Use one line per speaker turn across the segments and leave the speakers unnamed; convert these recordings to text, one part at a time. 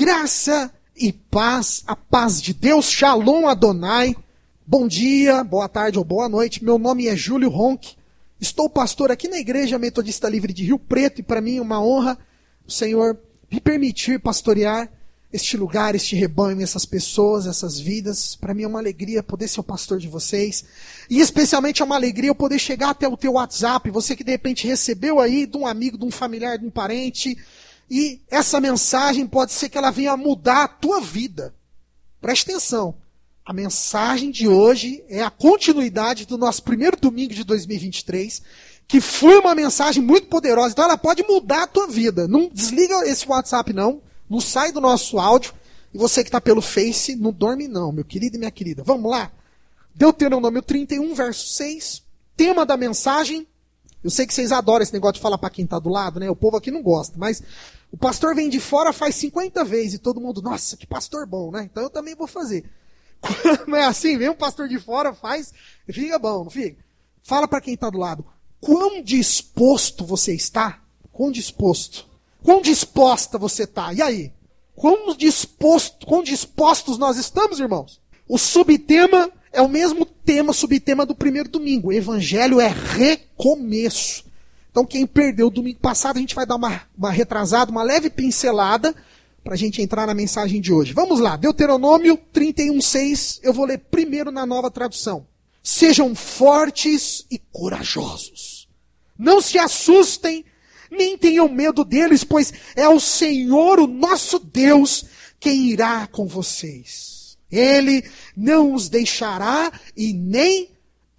Graça e paz, a paz de Deus, Shalom Adonai. Bom dia, boa tarde ou boa noite. Meu nome é Júlio Ronck. Estou pastor aqui na Igreja Metodista Livre de Rio Preto e para mim é uma honra o Senhor me permitir pastorear este lugar, este rebanho, essas pessoas, essas vidas. Para mim é uma alegria poder ser o pastor de vocês. E especialmente é uma alegria eu poder chegar até o teu WhatsApp, você que de repente recebeu aí de um amigo, de um familiar, de um parente. E essa mensagem pode ser que ela venha mudar a tua vida. Preste atenção. A mensagem de hoje é a continuidade do nosso primeiro domingo de 2023, que foi uma mensagem muito poderosa. Então ela pode mudar a tua vida. Não desliga esse WhatsApp não. Não sai do nosso áudio. E você que está pelo Face, não dorme não, meu querido e minha querida. Vamos lá? Deuteronômio 31, verso 6. Tema da mensagem. Eu sei que vocês adoram esse negócio de falar para quem está do lado, né? O povo aqui não gosta, mas o pastor vem de fora faz 50 vezes e todo mundo, nossa, que pastor bom, né? Então eu também vou fazer. Não é assim? Vem um pastor de fora, faz, e fica bom, não fica? Fala para quem está do lado. Quão disposto você está? Quão disposto? Quão disposta você está? E aí? Quão dispostos nós estamos, irmãos? O subtema é o mesmo tema, subtema do primeiro domingo. O evangelho é recomeço. Então quem perdeu o domingo passado, a gente vai dar uma retrasada, uma leve pincelada, para a gente entrar na mensagem de hoje. Vamos lá, Deuteronômio 31:6, eu vou ler primeiro na Nova Tradução. Sejam fortes e corajosos. Não se assustem, nem tenham medo deles, pois é o Senhor, o nosso Deus, quem irá com vocês. Ele não os deixará e nem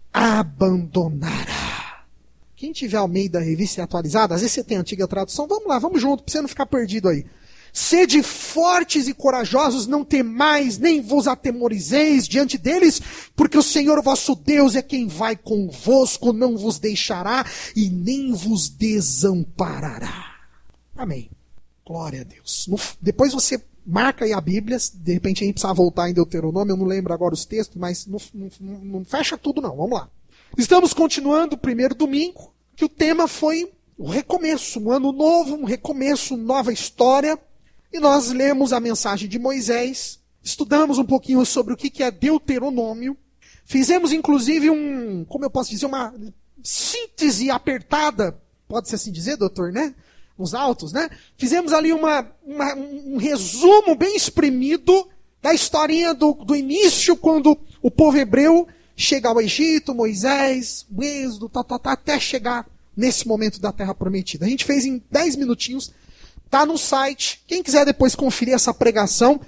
abandonará. Quem tiver Almeida Revista Atualizada, às vezes você tem a antiga tradução, vamos lá, vamos junto, para você não ficar perdido aí. Sede fortes e corajosos, não temais, nem vos atemorizeis diante deles, porque o Senhor vosso Deus é quem vai convosco, não vos deixará e nem vos desamparará. Amém. Glória a Deus. Depois você marca aí a Bíblia, de repente a gente precisa voltar em Deuteronômio, eu não lembro agora os textos, mas não fecha tudo não, vamos lá. Estamos continuando o primeiro domingo, que o tema foi o recomeço, um ano novo, um recomeço, nova história. E nós lemos a mensagem de Moisés, estudamos um pouquinho sobre o que é Deuteronômio, fizemos inclusive uma síntese apertada, pode-se assim dizer, doutor, né? Nos autos, né? Fizemos ali um resumo bem espremido da historinha do início, quando o povo hebreu chega ao Egito, Moisés, o Êxodo, até chegar nesse momento da Terra Prometida. A gente fez em 10 minutinhos. Está no site. Quem quiser depois conferir essa pregação,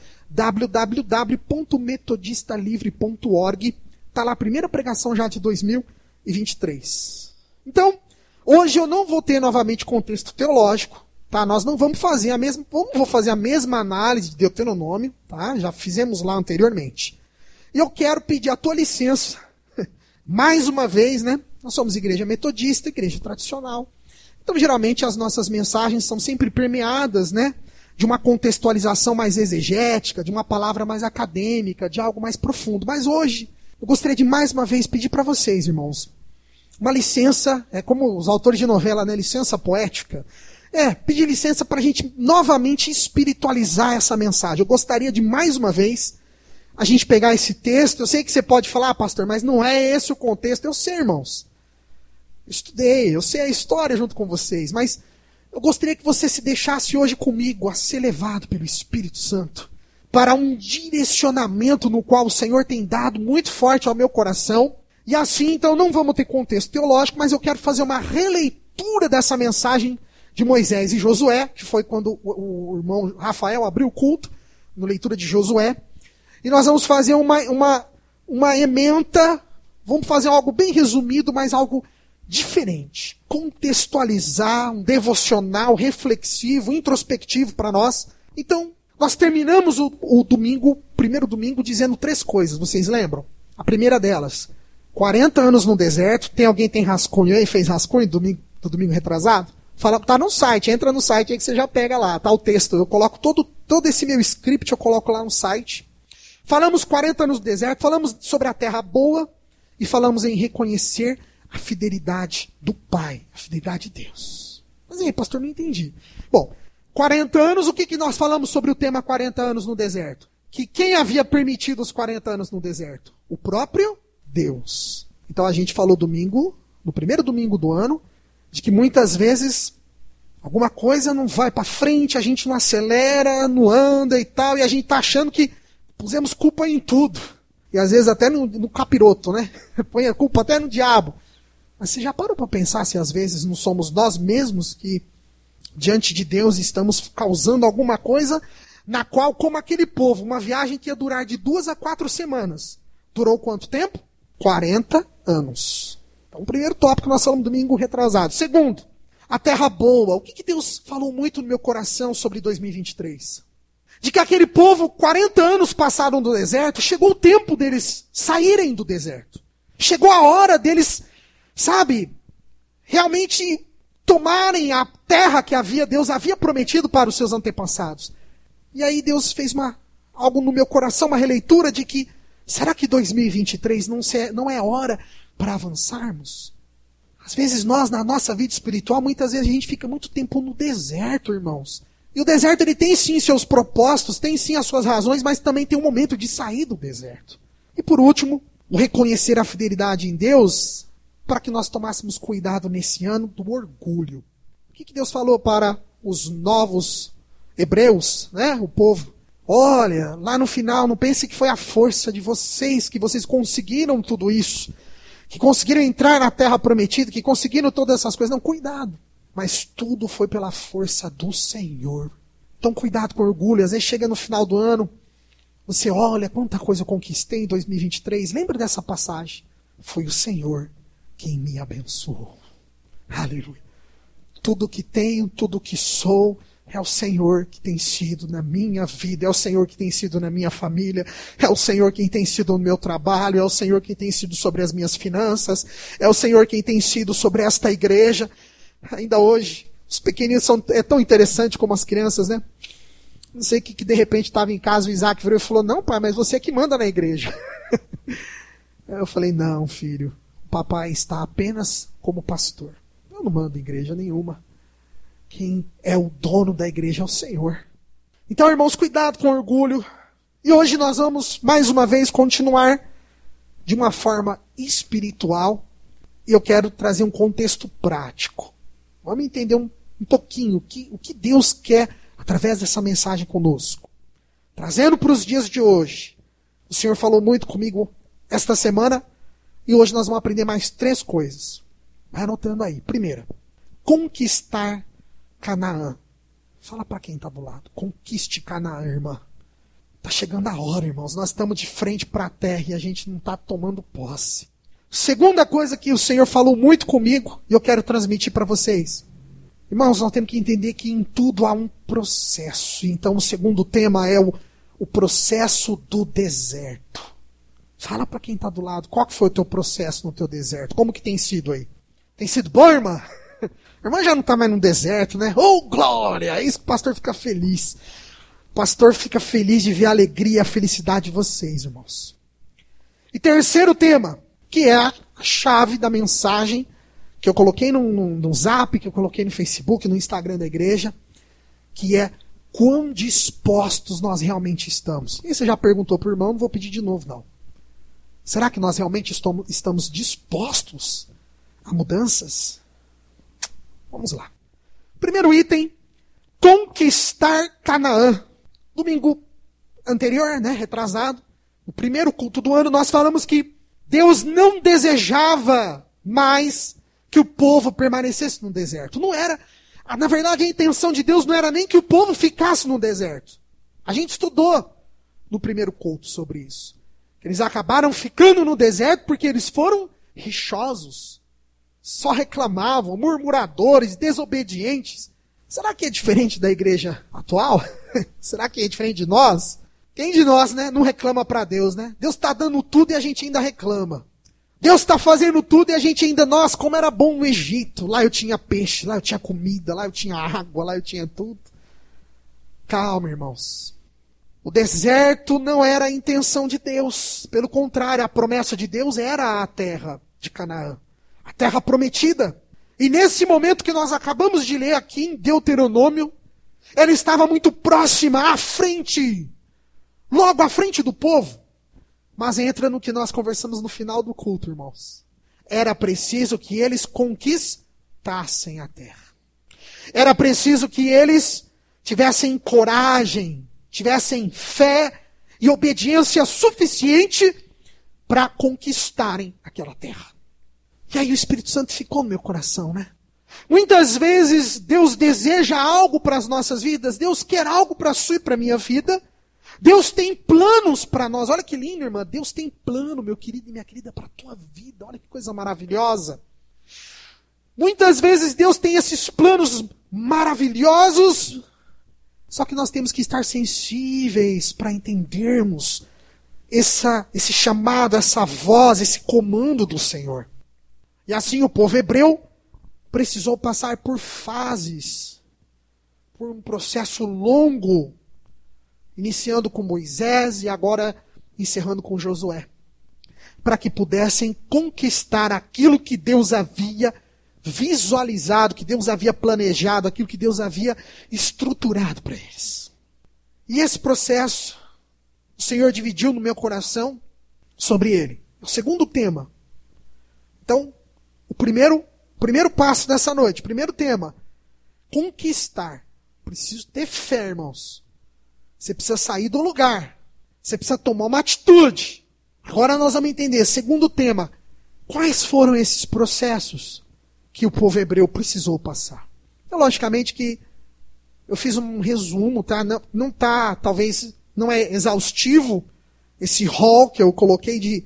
www.metodistalivre.org. Está lá a primeira pregação já de 2023. Então, hoje eu não vou ter novamente contexto teológico. Tá? Nós não vamos fazer vou fazer a mesma análise de Deuteronômio. Tá? Já fizemos lá anteriormente. E eu quero pedir a tua licença, mais uma vez, né? Nós somos igreja metodista, igreja tradicional. Então, geralmente, as nossas mensagens são sempre permeadas, né, de uma contextualização mais exegética, de uma palavra mais acadêmica, de algo mais profundo. Mas hoje, eu gostaria de mais uma vez pedir para vocês, irmãos, uma licença, como os autores de novela, né, licença poética. Pedir licença para a gente novamente espiritualizar essa mensagem. Eu gostaria de, mais uma vez, a gente pegar esse texto. Eu sei que você pode falar, pastor, mas não é esse o contexto. Eu sei, irmãos. Estudei, eu sei a história junto com vocês, mas eu gostaria que você se deixasse hoje comigo a ser levado pelo Espírito Santo para um direcionamento no qual o Senhor tem dado muito forte ao meu coração. E assim, então, não vamos ter contexto teológico, mas eu quero fazer uma releitura dessa mensagem de Moisés e Josué, que foi quando o irmão Rafael abriu o culto, na leitura de Josué. E nós vamos fazer uma ementa, vamos fazer algo bem resumido, mas algo diferente, contextualizar, um devocional reflexivo, introspectivo para nós. Então, nós terminamos o primeiro domingo, dizendo 3 coisas, vocês lembram? A primeira delas, 40 anos no deserto. Alguém tem rascunho aí, fez rascunho do domingo retrasado? Tá no site, entra no site aí que você já pega lá, tá o texto. Eu coloco todo esse meu script, eu coloco lá no site. Falamos 40 anos no deserto, falamos sobre a terra boa e falamos em reconhecer a fidelidade do Pai, a fidelidade de Deus. Mas aí, pastor, não entendi. Bom, 40 anos, o que nós falamos sobre o tema 40 anos no deserto? Que quem havia permitido os 40 anos no deserto? O próprio Deus. Então a gente falou domingo, no primeiro domingo do ano, de que muitas vezes alguma coisa não vai para frente, a gente não acelera, não anda e tal, e a gente tá achando que pusemos culpa em tudo. E às vezes até no capiroto, né? Põe a culpa até no diabo. Mas você já parou para pensar se às vezes não somos nós mesmos que diante de Deus estamos causando alguma coisa na qual, como aquele povo, uma viagem que ia durar de 2 a 4 semanas. Durou quanto tempo? 40 anos. Então, o primeiro tópico nós falamos domingo retrasado. Segundo, a terra boa. O que Deus falou muito no meu coração sobre 2023? De que aquele povo, 40 anos passaram no deserto, chegou o tempo deles saírem do deserto. Chegou a hora deles, realmente tomarem a terra que Deus havia prometido para os seus antepassados. E aí Deus fez algo no meu coração, uma releitura de que, será que 2023 não é hora para avançarmos? Às vezes nós, na nossa vida espiritual, muitas vezes a gente fica muito tempo no deserto, irmãos. E o deserto ele tem sim seus propósitos, tem sim as suas razões, mas também tem um momento de sair do deserto. E por último, o reconhecer a fidelidade em Deus, para que nós tomássemos cuidado nesse ano do orgulho. O que Deus falou para os novos hebreus, né? O povo? Olha, lá no final, não pense que foi a força de vocês, que vocês conseguiram tudo isso, que conseguiram entrar na terra prometida, que conseguiram todas essas coisas. Não, cuidado. Mas tudo foi pela força do Senhor. Então cuidado com o orgulho. Às vezes chega no final do ano, você olha quanta coisa eu conquistei em 2023. Lembra dessa passagem? Foi o Senhor quem me abençoou. Aleluia. Tudo que tenho, tudo que sou, é o Senhor que tem sido na minha vida, é o Senhor que tem sido na minha família, é o Senhor quem tem sido no meu trabalho, é o Senhor quem tem sido sobre as minhas finanças, é o Senhor quem tem sido sobre esta igreja. Ainda hoje, os pequeninos é tão interessante como as crianças, né? Não sei que de repente estava em casa, o Isaac virou e falou, não pai, mas você é que manda na igreja. Eu falei, não filho, o papai está apenas como pastor. Eu não mando em igreja nenhuma. Quem é o dono da igreja é o Senhor. Então, irmãos, cuidado com o orgulho. E hoje nós vamos, mais uma vez, continuar de uma forma espiritual. E eu quero trazer um contexto prático. Vamos entender um pouquinho o que Deus quer através dessa mensagem conosco. Trazendo para os dias de hoje. O Senhor falou muito comigo esta semana. E hoje nós vamos aprender mais 3 coisas. Vai anotando aí. Primeira, conquistar Canaã. Fala para quem está do lado. Conquiste Canaã, irmã. Está chegando a hora, irmãos. Nós estamos de frente para a terra e a gente não está tomando posse. Segunda coisa que o Senhor falou muito comigo e eu quero transmitir para vocês. Irmãos, nós temos que entender que em tudo há um processo. Então o segundo tema é o processo do deserto. Fala para quem está do lado. Qual que foi o teu processo no teu deserto? Como que tem sido aí? Tem sido bom, irmã? A irmã já não está mais no deserto, né? Oh, glória! É isso que o pastor fica feliz. O pastor fica feliz de ver a alegria e a felicidade de vocês, irmãos. E terceiro tema, que é a chave da mensagem que eu coloquei no Zap, que eu coloquei no Facebook, no Instagram da igreja, que é quão dispostos nós realmente estamos. E você já perguntou para o irmão, não vou pedir de novo, não. Será que nós realmente estamos dispostos a mudanças? Vamos lá. Primeiro item, conquistar Canaã. Domingo anterior, né, retrasado, no primeiro culto do ano, nós falamos que Deus não desejava mais que o povo permanecesse no deserto. Não era, na verdade, a intenção de Deus não era nem que o povo ficasse no deserto. A gente estudou no primeiro culto sobre isso. Eles acabaram ficando no deserto porque eles foram rixosos. Só reclamavam, murmuradores, desobedientes. Será que é diferente da igreja atual? Será que é diferente de nós? Quem de nós, né, não reclama para Deus, né? Deus está dando tudo e a gente ainda reclama. Deus está fazendo tudo e a gente ainda, nossa, como era bom no Egito. Lá eu tinha peixe, lá eu tinha comida, lá eu tinha água, lá eu tinha tudo. Calma, irmãos. O deserto não era a intenção de Deus. Pelo contrário, a promessa de Deus era a terra de Canaã. A terra prometida. E nesse momento que nós acabamos de ler aqui em Deuteronômio, Ela estava muito próxima, à frente, logo à frente do povo. Mas entra no que nós conversamos no final do culto, irmãos. Era preciso que eles conquistassem a terra. Era preciso que eles tivessem coragem, tivessem fé e obediência suficiente para conquistarem aquela terra. E aí o Espírito Santo ficou no meu coração, né? Muitas vezes Deus deseja algo para as nossas vidas, Deus quer algo para a sua e para a minha vida. Deus tem planos para nós. Olha que lindo, irmã. Deus tem plano, meu querido e minha querida, para a tua vida. Olha que coisa maravilhosa. Muitas vezes Deus tem esses planos maravilhosos, só que nós temos que estar sensíveis para entendermos esse chamado, essa voz, esse comando do Senhor. E assim o povo hebreu precisou passar por fases, por um processo longo, iniciando com Moisés e agora encerrando com Josué, para que pudessem conquistar aquilo que Deus havia visualizado, que Deus havia planejado, aquilo que Deus havia estruturado para eles. E esse processo, o Senhor dividiu no meu coração sobre ele. O segundo tema. Então, o primeiro passo dessa noite, primeiro tema, conquistar. Preciso ter fé, irmãos. Você precisa sair do lugar. Você precisa tomar uma atitude. Agora nós vamos entender. Segundo tema, quais foram esses processos que o povo hebreu precisou passar? Então, logicamente que eu fiz um resumo, tá? Não tá, talvez, não é exaustivo esse rol que eu coloquei de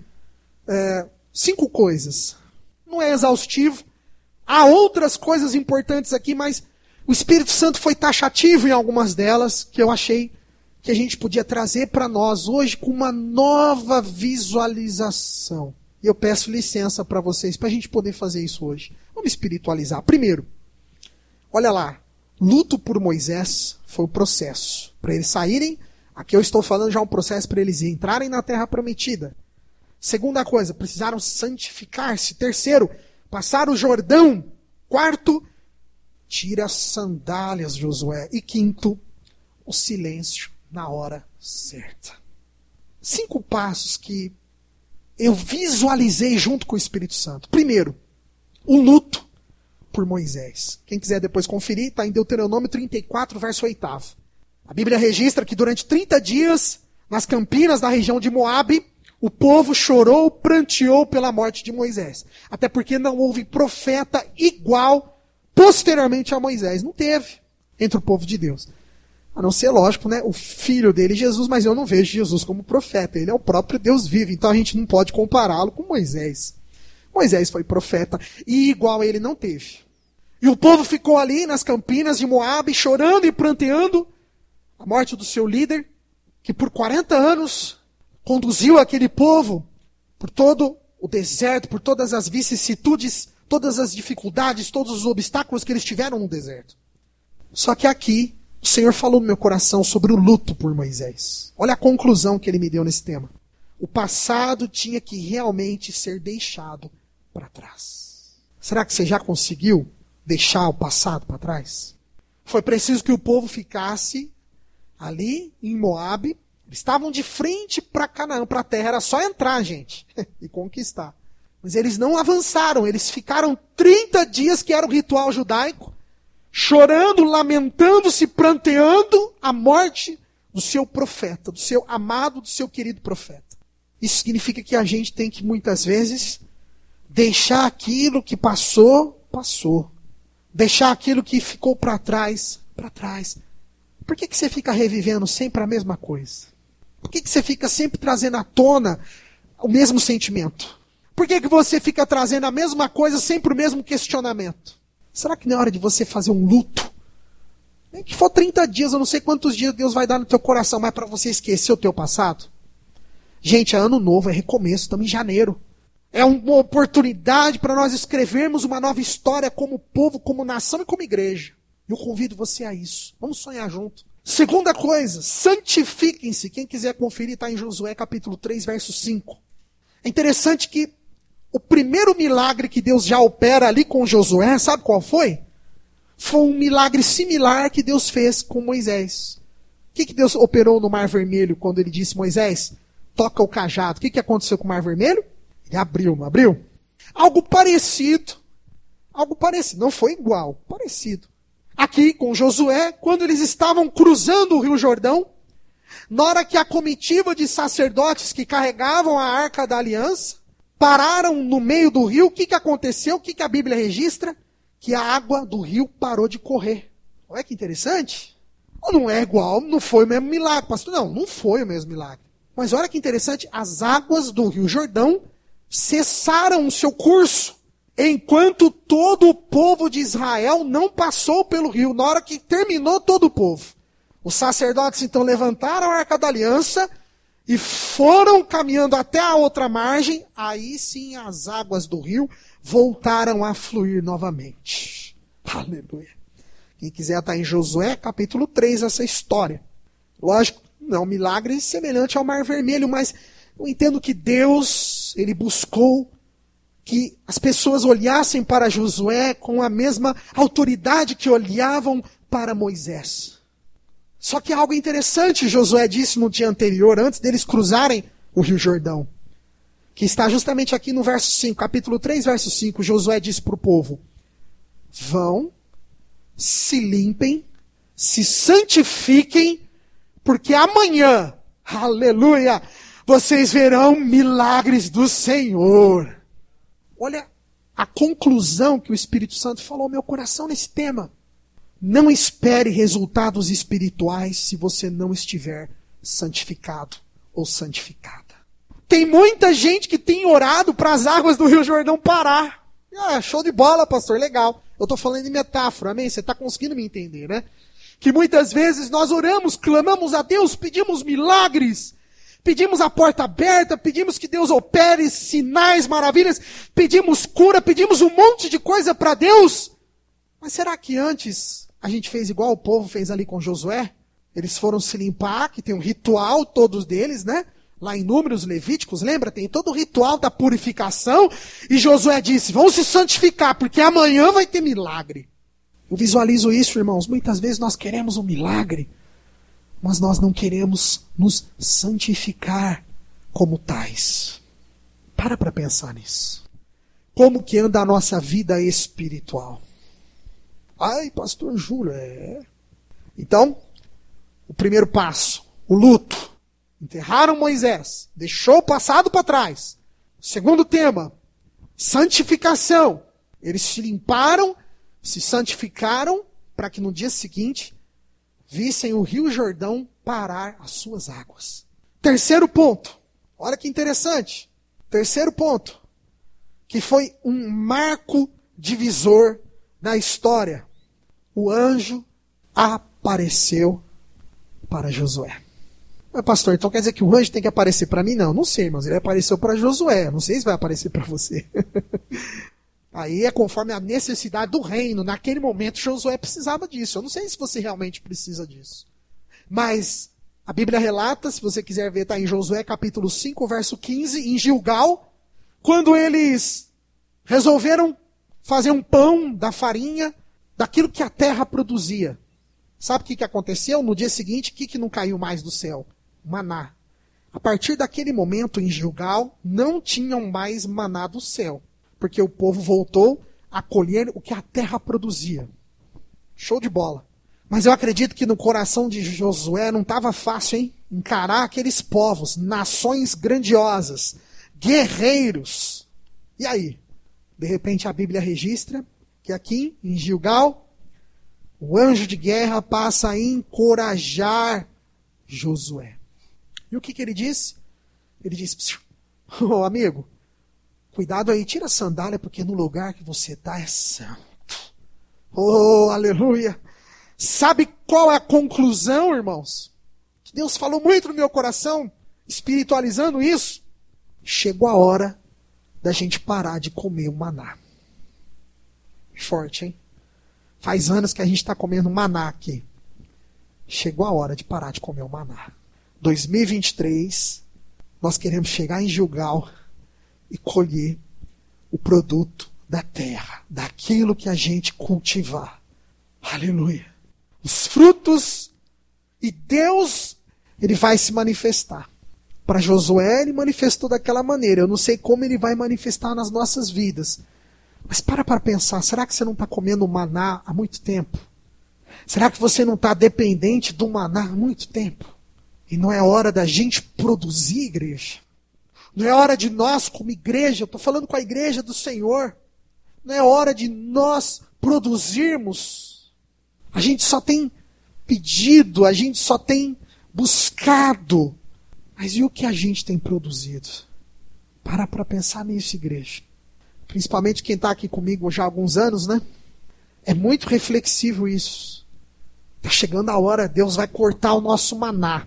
5 coisas. Não é exaustivo. Há outras coisas importantes aqui, mas o Espírito Santo foi taxativo em algumas delas, que eu achei que a gente podia trazer para nós hoje com uma nova visualização. E eu peço licença para vocês, para a gente poder fazer isso hoje. Vamos espiritualizar. Primeiro, olha lá, luto por Moisés foi o processo. Para eles saírem, aqui eu estou falando já um processo para eles entrarem na terra prometida. Segunda coisa, precisaram santificar-se. Terceiro, passar o Jordão. Quarto, tira as sandálias, Josué. E quinto, o silêncio na hora certa. 5 passos que eu visualizei junto com o Espírito Santo. Primeiro, o luto por Moisés. Quem quiser depois conferir, está em Deuteronômio 34, verso 8. A Bíblia registra que durante 30 dias, nas campinas da região de Moabe, o povo chorou, pranteou pela morte de Moisés. Até porque não houve profeta igual posteriormente a Moisés. Não teve entre o povo de Deus. A não ser, lógico, né, o filho dele, Jesus, mas eu não vejo Jesus como profeta. Ele é o próprio Deus vivo, então a gente não pode compará-lo com Moisés. Moisés foi profeta e igual a ele não teve. E o povo ficou ali nas campinas de Moabe, chorando e pranteando a morte do seu líder, que por 40 anos conduziu aquele povo por todo o deserto, por todas as vicissitudes, todas as dificuldades, todos os obstáculos que eles tiveram no deserto. Só que aqui, o Senhor falou no meu coração sobre o luto por Moisés. Olha a conclusão que ele me deu nesse tema. O passado tinha que realmente ser deixado para trás. Será que você já conseguiu deixar o passado para trás? Foi preciso que o povo ficasse ali em Moabe. Eles estavam de frente para Canaã, para a terra. Era só entrar, gente, e conquistar. Mas eles não avançaram. Eles ficaram 30 dias, que era o ritual judaico, chorando, lamentando-se, pranteando a morte do seu profeta, do seu amado, do seu querido profeta. Isso significa que a gente tem que, muitas vezes, deixar aquilo que passou, passou. Deixar aquilo que ficou para trás, para trás. Por que você fica revivendo sempre a mesma coisa? Por que você fica sempre trazendo à tona o mesmo sentimento? Por que você fica trazendo a mesma coisa, sempre o mesmo questionamento? Será que não é hora de você fazer um luto? Nem que for 30 dias, eu não sei quantos dias Deus vai dar no teu coração, mas para você esquecer o teu passado? Gente, é ano novo, é recomeço, estamos em janeiro. É uma oportunidade para nós escrevermos uma nova história como povo, como nação e como igreja. Eu convido você a isso. Vamos sonhar junto. Segunda coisa, santifiquem-se. Quem quiser conferir, está em Josué capítulo 3, verso 5. É interessante que o primeiro milagre que Deus já opera ali com Josué, sabe qual foi? foi um milagre similar que Deus fez com Moisés. O que Deus operou no Mar Vermelho quando ele disse, Moisés, toca o cajado? O que aconteceu com o Mar Vermelho? Ele abriu, não abriu? Algo parecido, não foi igual, parecido. Aqui com Josué, quando eles estavam cruzando o Rio Jordão, na hora que a comitiva de sacerdotes que carregavam a Arca da Aliança pararam no meio do rio, o que aconteceu? O que a Bíblia registra? Que a água do rio parou de correr. Olha que interessante. Não é igual, não foi o mesmo milagre, pastor. Não foi o mesmo milagre. Mas olha que interessante, as águas do Rio Jordão cessaram o seu curso, enquanto todo o povo de Israel não passou pelo rio. Na hora que terminou todo o povo, os sacerdotes então levantaram a Arca da Aliança e foram caminhando até a outra margem. Aí sim as águas do rio voltaram a fluir novamente. Aleluia. Quem quiser estar em Josué, capítulo 3, essa história. Lógico, não é um milagre semelhante ao Mar Vermelho, mas eu entendo que Deus, ele buscou que as pessoas olhassem para Josué com a mesma autoridade que olhavam para Moisés. Só que algo interessante Josué disse no dia anterior, antes deles cruzarem o Rio Jordão, que está justamente aqui no verso 5, capítulo 3, verso 5, Josué disse para o povo, vão, se limpem, se santifiquem, porque amanhã, aleluia, vocês verão milagres do Senhor. Olha a conclusão que o Espírito Santo falou ao meu coração nesse tema. Não espere resultados espirituais se você não estiver santificado ou santificada. Tem muita gente que tem orado para as águas do Rio Jordão parar. Show de bola, pastor, legal. Eu estou falando de metáfora, amém? Você está conseguindo me entender, né? Que muitas vezes nós oramos, clamamos a Deus, pedimos milagres, pedimos a porta aberta, pedimos que Deus opere sinais, maravilhas, pedimos cura, pedimos um monte de coisa para Deus. Mas será que antes a gente fez igual o povo fez ali com Josué? Eles foram se limpar, que tem um ritual, todos deles, né? Lá em Números, Levíticos, lembra? Tem todo o ritual da purificação. E Josué disse, vão se santificar, porque amanhã vai ter milagre. Eu visualizo isso, irmãos. Muitas vezes nós queremos um milagre, mas nós não queremos nos santificar como tais. Para pensar nisso. Como que anda a nossa vida espiritual? Ai, pastor Júlio, Então, o primeiro passo, o luto. Enterraram Moisés, deixou o passado para trás. Segundo tema, santificação. Eles se limparam, se santificaram, para que no dia seguinte vissem o Rio Jordão parar as suas águas. Terceiro ponto, olha que interessante. Terceiro ponto, que foi um marco divisor na história. O anjo apareceu para Josué. Mas pastor, então quer dizer que o anjo tem que aparecer para mim? Não sei, irmãos. Ele apareceu para Josué. Não sei se vai aparecer para você. Aí é conforme a necessidade do reino. Naquele momento Josué precisava disso. Eu não sei se você realmente precisa disso. Mas a Bíblia relata, se você quiser ver, está em Josué capítulo 5, verso 15, em Gilgal, quando eles resolveram fazer um pão da farinha, daquilo que a terra produzia. Sabe o que aconteceu? No dia seguinte, o que não caiu mais do céu? Maná. A partir daquele momento, em Gilgal, não tinham mais maná do céu. Porque o povo voltou a colher o que a terra produzia. Show de bola. Mas eu acredito que no coração de Josué não estava fácil, hein? Encarar aqueles povos, nações grandiosas, guerreiros. E aí? De repente a Bíblia registra que aqui, em Gilgal, o anjo de guerra passa a encorajar Josué. E o que ele disse? Ele disse, amigo, cuidado aí, tira a sandália, porque no lugar que você está é santo. Oh, aleluia! Sabe qual é a conclusão, irmãos? Que Deus falou muito no meu coração, espiritualizando isso. Chegou a hora da gente parar de comer o maná. Forte, hein? Faz anos que a gente está comendo maná aqui. Chegou a hora de parar de comer o maná. 2023, nós queremos chegar em Gilgal e colher o produto da terra, daquilo que a gente cultivar. Aleluia. Os frutos, e Deus, Ele vai se manifestar. Para Josué, Ele manifestou daquela maneira. Eu não sei como Ele vai manifestar nas nossas vidas. Mas para pensar, será que você não está comendo maná há muito tempo? Será que você não está dependente do maná há muito tempo? E não é hora da gente produzir, igreja? Não é hora de nós, como igreja, eu estou falando com a igreja do Senhor, não é hora de nós produzirmos. A gente só tem pedido, a gente só tem buscado. Mas e o que a gente tem produzido? Para pensar nisso, igreja. Principalmente quem está aqui comigo já há alguns anos, né? É muito reflexivo isso. Está chegando a hora, Deus vai cortar o nosso maná.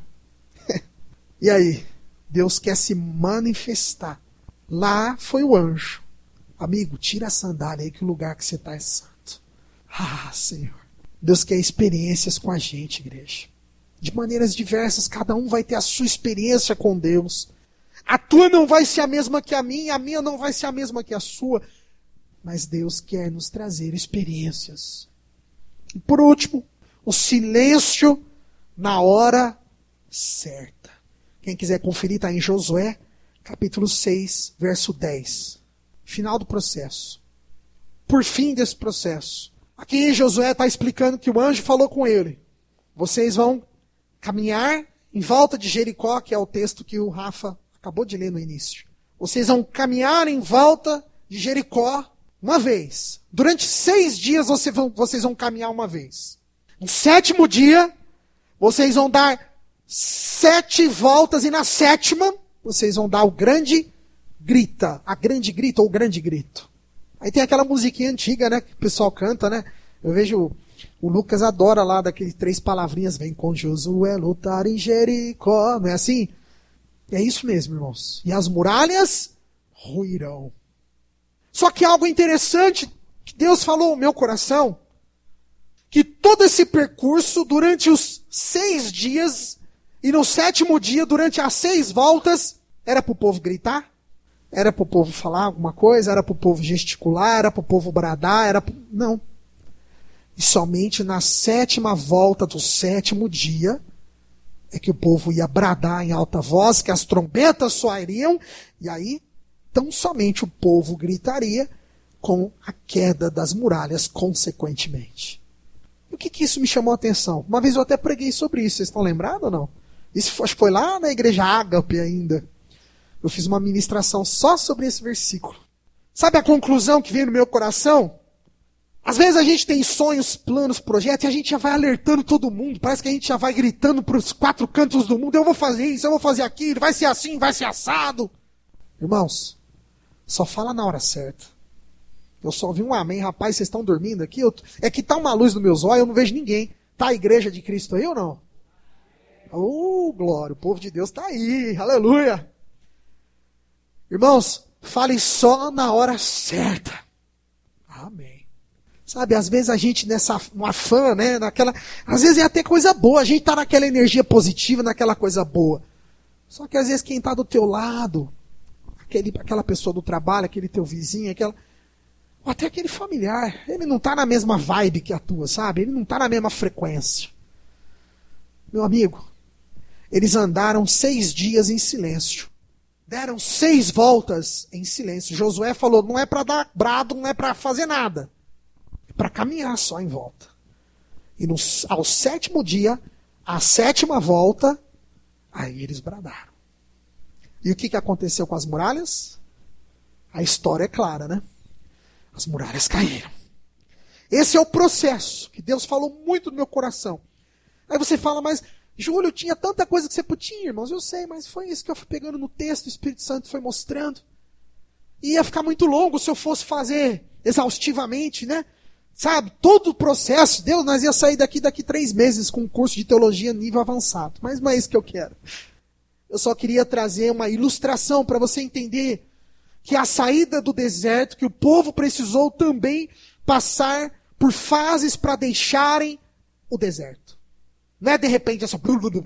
E aí? Deus quer se manifestar. Lá foi o anjo. Amigo, tira a sandália aí que o lugar que você está é santo. Ah, Senhor. Deus quer experiências com a gente, igreja. De maneiras diversas, cada um vai ter a sua experiência com Deus. A tua não vai ser a mesma que a minha não vai ser a mesma que a sua. Mas Deus quer nos trazer experiências. E por último, o silêncio na hora certa. Quem quiser conferir, está em Josué, capítulo 6, verso 10. Final do processo. Por fim desse processo. Aqui em Josué está explicando que o anjo falou com ele. Vocês vão caminhar em volta de Jericó, que é o texto que o Rafa acabou de ler no início. Vocês vão caminhar em volta de Jericó uma vez. Durante 6 dias vocês vão caminhar uma vez. No 7º dia, vocês vão dar 7 voltas e na 7ª, vocês vão dar o grande grita. A grande grita ou o grande grito. Aí tem aquela musiquinha antiga, né? Que o pessoal canta, né? Eu vejo o Lucas adora lá daqueles 3 palavrinhas. Vem com Josué lutar em Jericó. Não é assim? É isso mesmo, irmãos. E as muralhas ruirão. Só que algo interessante que Deus falou no meu coração, que todo esse percurso, durante os 6 dias, e no 7º dia, durante as 6 voltas, era para o povo gritar? Era para o povo falar alguma coisa? Era para o povo gesticular? Era para o povo bradar? Não. E somente na 7ª volta do 7º dia, é que o povo ia bradar em alta voz, que as trombetas soariam, e aí, tão somente o povo gritaria com a queda das muralhas, consequentemente. E o que isso me chamou a atenção? Uma vez eu até preguei sobre isso, vocês estão lembrados ou não? Isso acho que foi lá na igreja Ágape ainda. Eu fiz uma ministração só sobre esse versículo. Sabe a conclusão que veio no meu coração? Às vezes a gente tem sonhos, planos, projetos, e a gente já vai alertando todo mundo. Parece que a gente já vai gritando para os 4 cantos do mundo. Eu vou fazer isso, eu vou fazer aquilo, vai ser assim, vai ser assado. Irmãos, só fala na hora certa. Eu só ouvi um amém. Rapaz, vocês estão dormindo aqui? É que tá uma luz nos meus olhos, eu não vejo ninguém. Tá a igreja de Cristo aí ou não? Glória, o povo de Deus está aí, aleluia. Irmãos, falem só na hora certa. Amém. Sabe, às vezes a gente no afã, né, às vezes é até coisa boa, a gente está naquela energia positiva, naquela coisa boa. Só que às vezes quem está do teu lado, aquela pessoa do trabalho, aquele teu vizinho, ou até aquele familiar, ele não está na mesma vibe que a tua, sabe? Ele não está na mesma frequência. Meu amigo, eles andaram 6 dias em silêncio. Deram 6 voltas em silêncio. Josué falou, não é para dar brado, não é para fazer nada. É para caminhar só em volta. E ao 7º dia, a 7ª volta, aí eles bradaram. E o que aconteceu com as muralhas? A história é clara, né? As muralhas caíram. Esse é o processo que Deus falou muito no meu coração. Aí você fala, mas Júlio, tinha tanta coisa que você podia, irmãos, eu sei, mas foi isso que eu fui pegando no texto, o Espírito Santo foi mostrando. E ia ficar muito longo se eu fosse fazer exaustivamente, né? Sabe, todo o processo, Deus, nós ia sair daqui 3 meses com um curso de teologia nível avançado. Mas não é isso que eu quero. Eu só queria trazer uma ilustração para você entender que a saída do deserto, que o povo precisou também passar por fases para deixarem o deserto. Não é de repente, é só...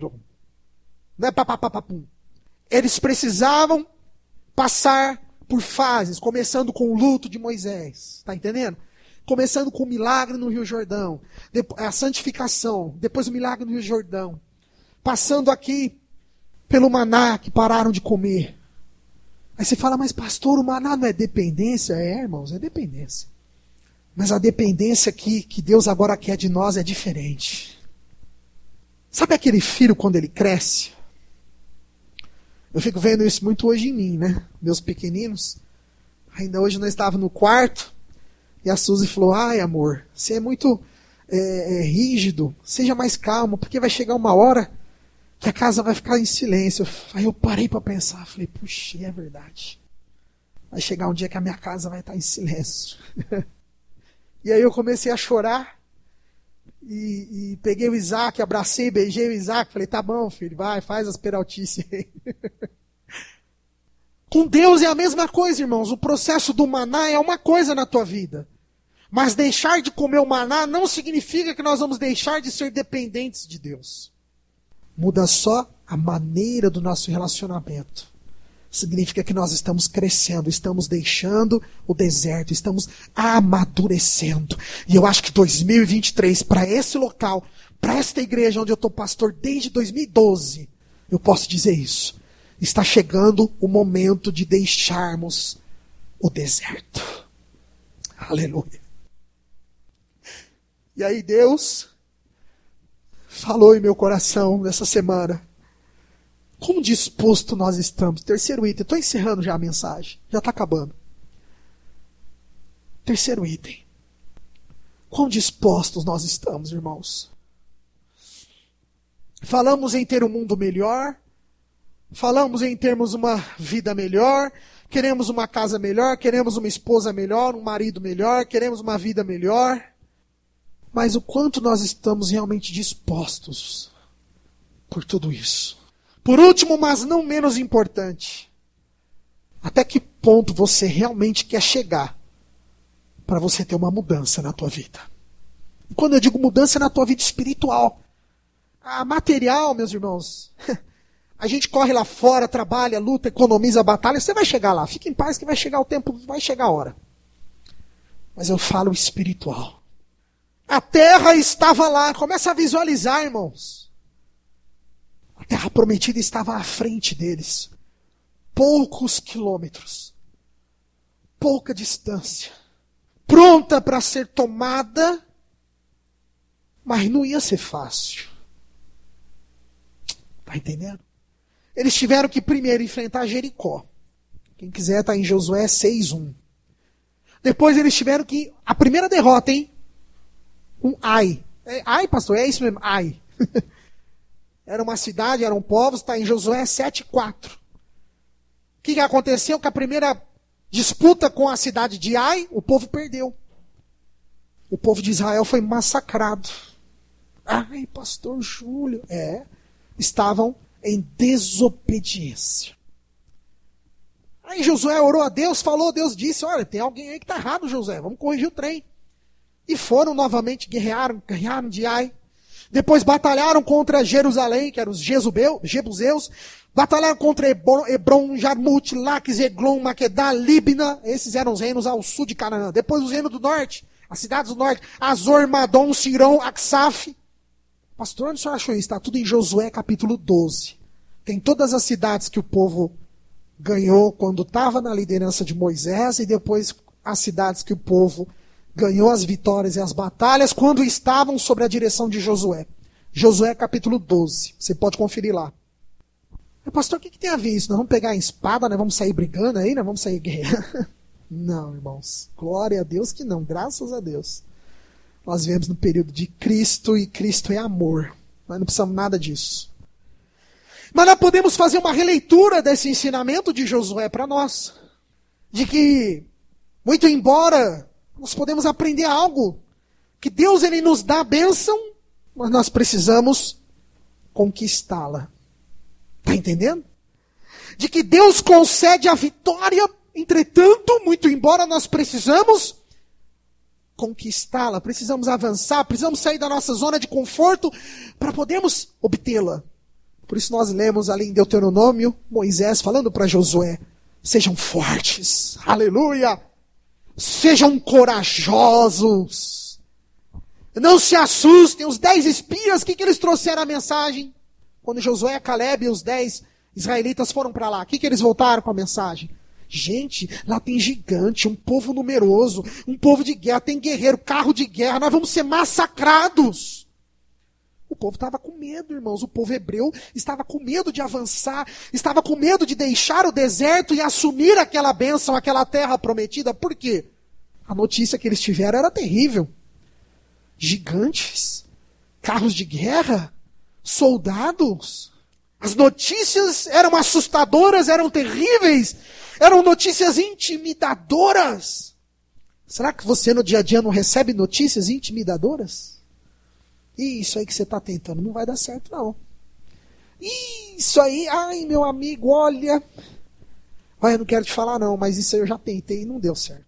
Não é papapapapum. Eles precisavam passar por fases, começando com o luto de Moisés. Está entendendo? Começando com o milagre no Rio Jordão, a santificação, depois o milagre no Rio Jordão. Passando aqui pelo maná que pararam de comer. Aí você fala, mas pastor, o maná não é dependência? É, irmãos, é dependência. Mas a dependência que Deus agora quer de nós é diferente. Sabe aquele filho quando ele cresce? Eu fico vendo isso muito hoje em mim, né? Meus pequeninos. Ainda hoje nós estávamos no quarto e a Suzy falou, ai amor, você é muito rígido, seja mais calmo, porque vai chegar uma hora que a casa vai ficar em silêncio. Aí eu parei para pensar, falei, puxa, é verdade. Vai chegar um dia que a minha casa vai estar em silêncio. E aí eu comecei a chorar e peguei o Isaac, abracei, beijei o Isaac, falei, tá bom filho, vai, faz as peraltices aí. Com Deus é a mesma coisa, irmãos. O processo do maná é uma coisa na tua vida. Mas deixar de comer o maná não significa que nós vamos deixar de ser dependentes de Deus. Muda só a maneira do nosso relacionamento. Significa que nós estamos crescendo, estamos deixando o deserto, estamos amadurecendo. E eu acho que 2023, para esse local, para esta igreja onde eu estou pastor desde 2012, eu posso dizer isso. Está chegando o momento de deixarmos o deserto. Aleluia. E aí Deus falou em meu coração nessa semana. Como disposto nós estamos? Terceiro item. Estou encerrando já a mensagem. Já está acabando. Terceiro item. Quão dispostos nós estamos, irmãos? Falamos em ter um mundo melhor. Falamos em termos uma vida melhor. Queremos uma casa melhor. Queremos uma esposa melhor. Um marido melhor. Queremos uma vida melhor. Mas o quanto nós estamos realmente dispostos por tudo isso? Por último, mas não menos importante, até que ponto você realmente quer chegar para você ter uma mudança na tua vida? E quando eu digo mudança, é na tua vida espiritual. A material, meus irmãos, a gente corre lá fora, trabalha, luta, economiza, batalha, você vai chegar lá. Fique em paz que vai chegar o tempo, vai chegar a hora. Mas eu falo espiritual. A terra estava lá, começa a visualizar, irmãos. A terra prometida estava à frente deles. Poucos quilômetros. Pouca distância. Pronta para ser tomada. Mas não ia ser fácil. Está entendendo? Eles tiveram que primeiro enfrentar Jericó. Quem quiser está em Josué 6:1. Depois eles tiveram que... A primeira derrota, hein? Ai. Ai, pastor, é isso mesmo? Ai. Era uma cidade, eram povos, está em Josué 7:4. O que aconteceu? Que a primeira disputa com a cidade de Ai, o povo perdeu. O povo de Israel foi massacrado. Ai, pastor Júlio. Estavam em desobediência. Aí Josué orou a Deus, falou, Deus disse, olha, tem alguém aí que está errado, Josué, vamos corrigir o trem. E foram novamente, ganharam de Ai. Depois batalharam contra Jerusalém, que eram os Jebuseus. Batalharam contra Hebron, Jarmut, Laques, Eglon, Maquedá, Líbna. Esses eram os reinos ao sul de Canaã. Depois os reinos do norte, as cidades do norte. Azor, Madom, Sirão, Aksaf. Pastor, onde o senhor achou isso? Está tudo em Josué capítulo 12. Tem todas as cidades que o povo ganhou quando estava na liderança de Moisés. E depois as cidades que o povo ganhou as vitórias e as batalhas quando estavam sob a direção de Josué. Josué capítulo 12. Você pode conferir lá. Pastor, o que tem a ver isso? Nós vamos pegar a espada, nós vamos sair brigando aí, nós vamos sair guerreando? Não, irmãos. Glória a Deus que não. Graças a Deus. Nós vivemos no período de Cristo e Cristo é amor. Nós não precisamos nada disso. Mas nós podemos fazer uma releitura desse ensinamento de Josué para nós. De que, muito embora nós podemos aprender algo, que Deus ele nos dá a bênção, mas nós precisamos conquistá-la. Está entendendo? De que Deus concede a vitória, entretanto, muito embora nós precisamos conquistá-la, precisamos avançar, precisamos sair da nossa zona de conforto para podermos obtê-la. Por isso nós lemos ali em Deuteronômio, Moisés falando para Josué, sejam fortes, aleluia! Sejam corajosos. Não se assustem. Os 10 espias, o que eles trouxeram a mensagem? Quando Josué, Caleb e os 10 israelitas foram para lá, o que eles voltaram com a mensagem? Gente, lá tem gigante, um povo numeroso, um povo de guerra, tem guerreiro, carro de guerra, nós vamos ser massacrados. O povo estava com medo, irmãos. O povo hebreu estava com medo de avançar, estava com medo de deixar o deserto e assumir aquela bênção, aquela terra prometida. Por quê? A notícia que eles tiveram era terrível. Gigantes, carros de guerra, soldados. As notícias eram assustadoras, eram terríveis, eram notícias intimidadoras. Será que você no dia a dia não recebe notícias intimidadoras? Isso aí que você está tentando não vai dar certo, não. Isso aí, ai meu amigo, olha. Eu não quero te falar não, mas isso aí eu já tentei e não deu certo.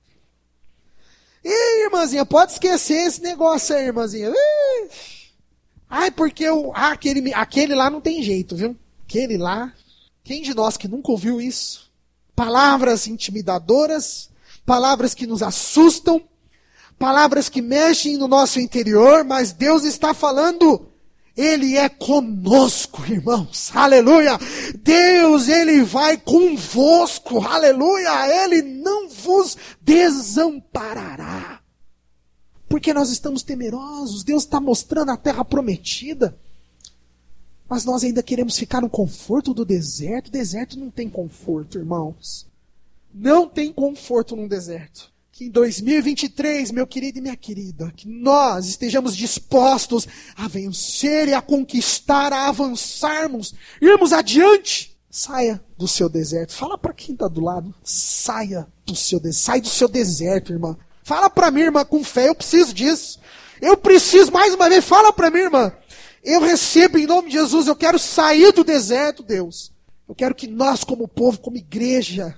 Ih, irmãzinha, pode esquecer esse negócio aí, irmãzinha. Ih. Ai, porque aquele lá não tem jeito, viu? Aquele lá. Quem de nós que nunca ouviu isso? Palavras intimidadoras, palavras que nos assustam, palavras que mexem no nosso interior, mas Deus está falando, Ele é conosco, irmãos, aleluia, Deus, Ele vai convosco, aleluia, Ele não vos desamparará, porque nós estamos temerosos, Deus está mostrando a terra prometida, mas nós ainda queremos ficar no conforto do deserto. O deserto não tem conforto, irmãos. Não tem conforto num deserto. Que em 2023, meu querido e minha querida, que nós estejamos dispostos a vencer e a conquistar, a avançarmos, irmos adiante. Saia do seu deserto. Fala para quem está do lado. Saia do seu deserto. Sai do seu deserto, irmã. Fala para mim, irmã, com fé. Eu preciso disso. Eu preciso, mais uma vez, fala para mim, irmã. Eu recebo em nome de Jesus, eu quero sair do deserto, Deus. Eu quero que nós, como povo, como igreja,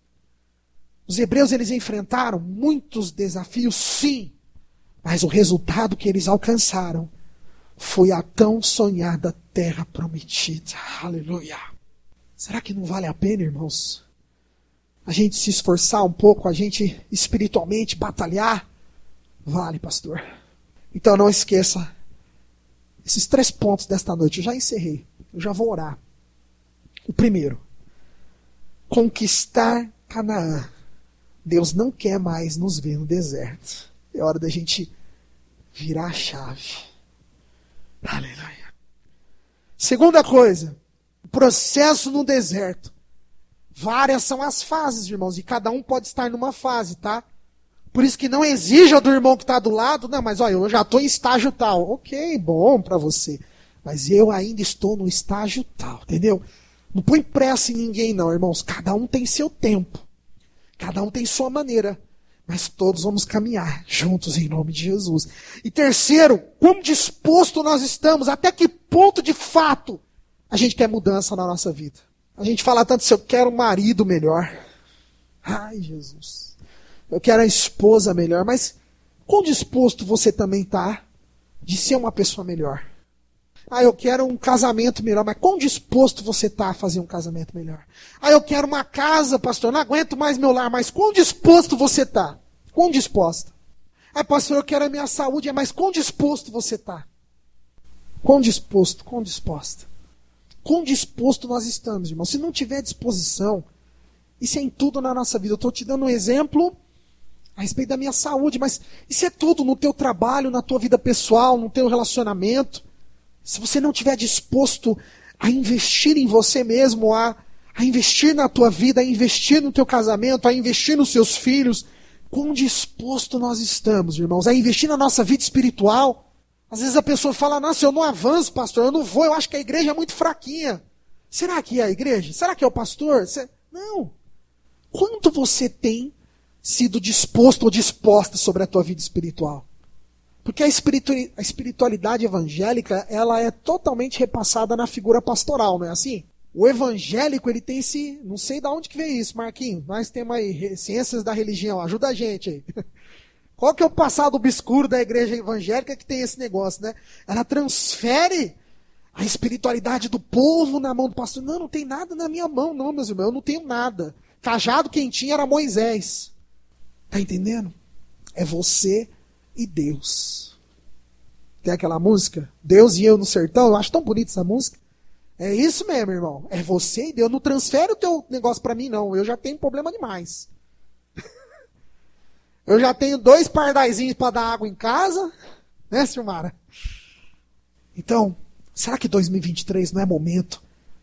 os hebreus, eles enfrentaram muitos desafios, sim. Mas o resultado que eles alcançaram foi a tão sonhada terra prometida. Aleluia. Será que não vale a pena, irmãos? A gente se esforçar um pouco, a gente espiritualmente batalhar? Vale, pastor. Então não esqueça. Esses 3 pontos desta noite, eu já encerrei. Eu já vou orar. O primeiro, conquistar Canaã. Deus não quer mais nos ver no deserto. É hora da gente virar a chave. Aleluia. Segunda coisa, o processo no deserto. Várias são as fases, irmãos, e cada um pode estar numa fase, tá? Por isso que não exija do irmão que está do lado, não, mas olha, eu já estou em estágio tal. Ok, bom para você. Mas eu ainda estou no estágio tal, entendeu? Não põe pressa em ninguém não, irmãos. Cada um tem seu tempo. Cada um tem sua maneira. Mas todos vamos caminhar juntos em nome de Jesus. E terceiro, quão disposto nós estamos, até que ponto de fato a gente quer mudança na nossa vida. A gente fala tanto se eu quero um marido melhor. Ai, Jesus. Eu quero a esposa melhor, mas quão disposto você também está de ser uma pessoa melhor? Eu quero um casamento melhor, mas quão disposto você está a fazer um casamento melhor? Eu quero uma casa, pastor, não aguento mais meu lar, mas quão disposto você está? Quão disposta? Pastor, eu quero a minha saúde, mas quão disposto você está? Quão disposto, quão disposta? Quão disposto nós estamos, irmão? Se não tiver disposição, isso é em tudo na nossa vida. Eu estou te dando um exemplo a respeito da minha saúde, mas isso é tudo no teu trabalho, na tua vida pessoal, no teu relacionamento. Se você não estiver disposto a investir em você mesmo, a investir na tua vida, a investir no teu casamento, a investir nos seus filhos, quão disposto nós estamos, irmãos, a investir na nossa vida espiritual. Às vezes a pessoa fala, nossa, eu não avanço, pastor, eu não vou, eu acho que a igreja é muito fraquinha. Será que é a igreja? Será que é o pastor? Não. Quanto você tem sido disposto ou disposta sobre a tua vida espiritual? Porque a espiritualidade evangélica, ela é totalmente repassada na figura pastoral, não é assim? O evangélico, ele tem esse... Não sei de onde que veio isso, Marquinhos. Nós temos aí ciências da religião, ajuda a gente aí. Qual que é o passado obscuro da igreja evangélica que tem esse negócio, né? Ela transfere a espiritualidade do povo na mão do pastor. Não tem nada na minha mão, não, meus irmãos. Eu não tenho nada. Cajado quem tinha era Moisés. Tá entendendo? É você e Deus. Tem aquela música, Deus e eu no sertão, eu acho tão bonita essa música. É isso mesmo, irmão. É você e Deus. Não transfere o teu negócio para mim, não. Eu já tenho problema demais. Eu já tenho 2 pardaizinhos para dar água em casa. Né, Silmara? Então, será que 2023 não é momento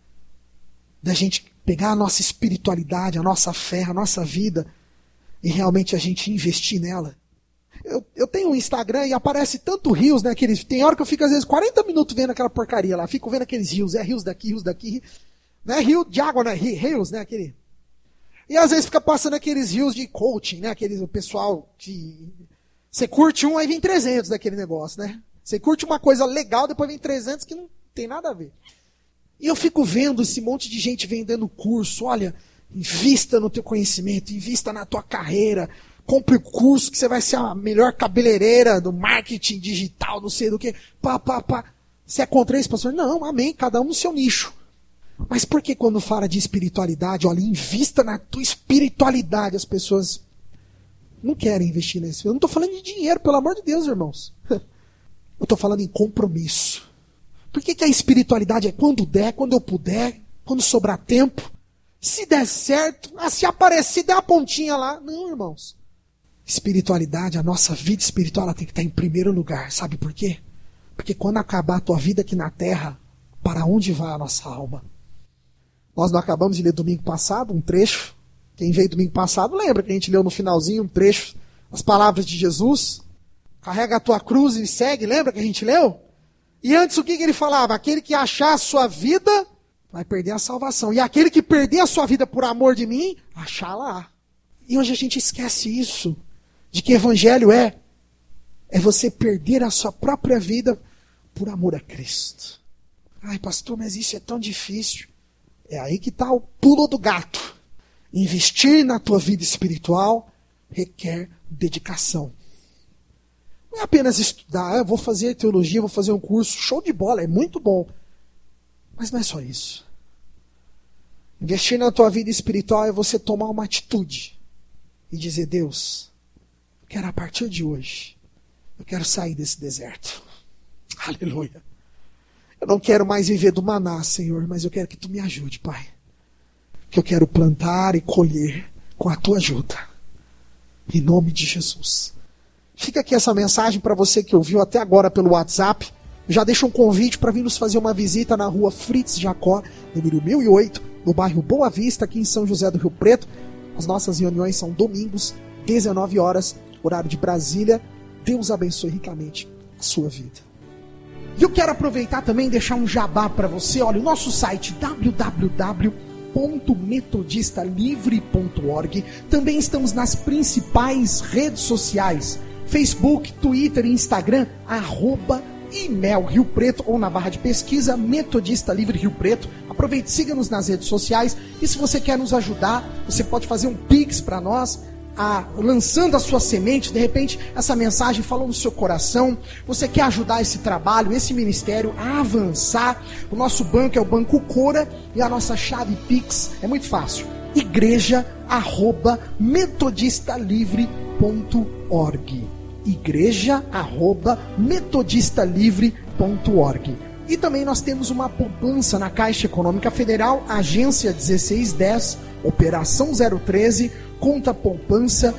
da gente pegar a nossa espiritualidade, a nossa fé, a nossa vida e realmente a gente investir nela? Eu tenho um Instagram e aparece tanto rios, né? Tem hora que eu fico às vezes 40 minutos vendo aquela porcaria lá. Fico vendo aqueles rios. É rios daqui. Não é rio de água, né? Rios, né? Aquele. E às vezes fica passando aqueles rios de coaching, né? O pessoal que... Você curte um, aí vem 300 daquele negócio, né? Você curte uma coisa legal, depois vem 300 que não tem nada a ver. E eu fico vendo esse monte de gente vendendo curso. Olha, invista no teu conhecimento, invista na tua carreira. Compre o curso que você vai ser a melhor cabeleireira do marketing digital, não sei do que. Você é contra isso, pastor? Não, amém. Cada um no seu nicho. Mas por que quando fala de espiritualidade, olha, invista na tua espiritualidade, as pessoas não querem investir nisso? Eu não estou falando de dinheiro, pelo amor de Deus, irmãos. Eu estou falando em compromisso. Por que a espiritualidade é quando der, quando eu puder, quando sobrar tempo? Se der certo, se aparecer, der a pontinha lá. Não, irmãos. Espiritualidade, a nossa vida espiritual, ela tem que estar em primeiro lugar. Sabe por quê? Porque quando acabar a tua vida aqui na terra, para onde vai a nossa alma? Nós não acabamos de ler domingo passado um trecho. Quem veio domingo passado lembra que a gente leu no finalzinho um trecho, as palavras de Jesus. Carrega a tua cruz e segue, lembra que a gente leu? E antes o que ele falava? Aquele que achar a sua vida vai perder a salvação. E aquele que perder a sua vida por amor de mim, achá-la. E hoje a gente esquece isso. De que evangelho é você perder a sua própria vida por amor a Cristo. Ai, pastor, mas isso é tão difícil. É aí que está o pulo do gato. Investir na tua vida espiritual requer dedicação. Não é apenas estudar, eu vou fazer teologia, vou fazer um curso, show de bola, é muito bom. Mas não é só isso. Investir na tua vida espiritual é você tomar uma atitude e dizer, Deus, eu quero a partir de hoje, eu quero sair desse deserto. Aleluia. Eu não quero mais viver do maná, Senhor, mas eu quero que tu me ajude, Pai. Que eu quero plantar e colher com a tua ajuda. Em nome de Jesus. Fica aqui essa mensagem para você que ouviu até agora pelo WhatsApp. Eu já deixo um convite para vir nos fazer uma visita na rua Fritz Jacó, número 1008, no bairro Boa Vista, aqui em São José do Rio Preto. As nossas reuniões são domingos, 19 horas, horário de Brasília. Deus abençoe ricamente a sua vida. E eu quero aproveitar também e deixar um jabá para você. Olha, o nosso site www.metodistalivre.org. Também estamos nas principais redes sociais: Facebook, Twitter e Instagram, @IMEL Rio Preto, ou na barra de pesquisa Metodista Livre Rio Preto. Aproveite, siga-nos nas redes sociais. E se você quer nos ajudar, você pode fazer um Pix para nós, lançando a sua semente. De repente essa mensagem falou no seu coração, você quer ajudar esse trabalho, esse ministério a avançar. O nosso banco é o Banco Cora e a nossa chave Pix é muito fácil: igreja@metodistalivre.org. igreja@metodistalivre.org. E também nós temos uma poupança na Caixa Econômica Federal, agência 1610, operação 013, conta poupança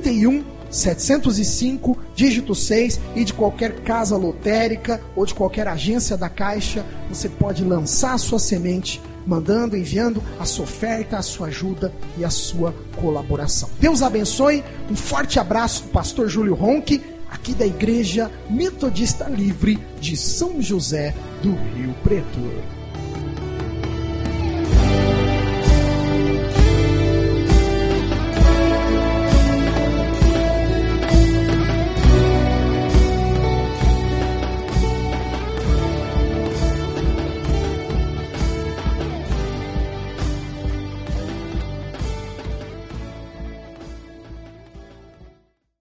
31.705, dígito 6, e de qualquer casa lotérica ou de qualquer agência da Caixa, você pode lançar a sua semente, mandando, enviando a sua oferta, a sua ajuda e a sua colaboração. Deus abençoe, um forte abraço do pastor Júlio Ronchi, aqui da Igreja Metodista Livre de São José do Rio Preto.